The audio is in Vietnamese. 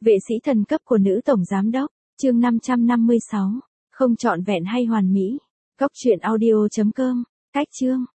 Vệ sĩ thần cấp của nữ tổng giám đốc, chương 556, không trọn vẹn hay hoàn mỹ. Cóc truyện audio.com, cách chương.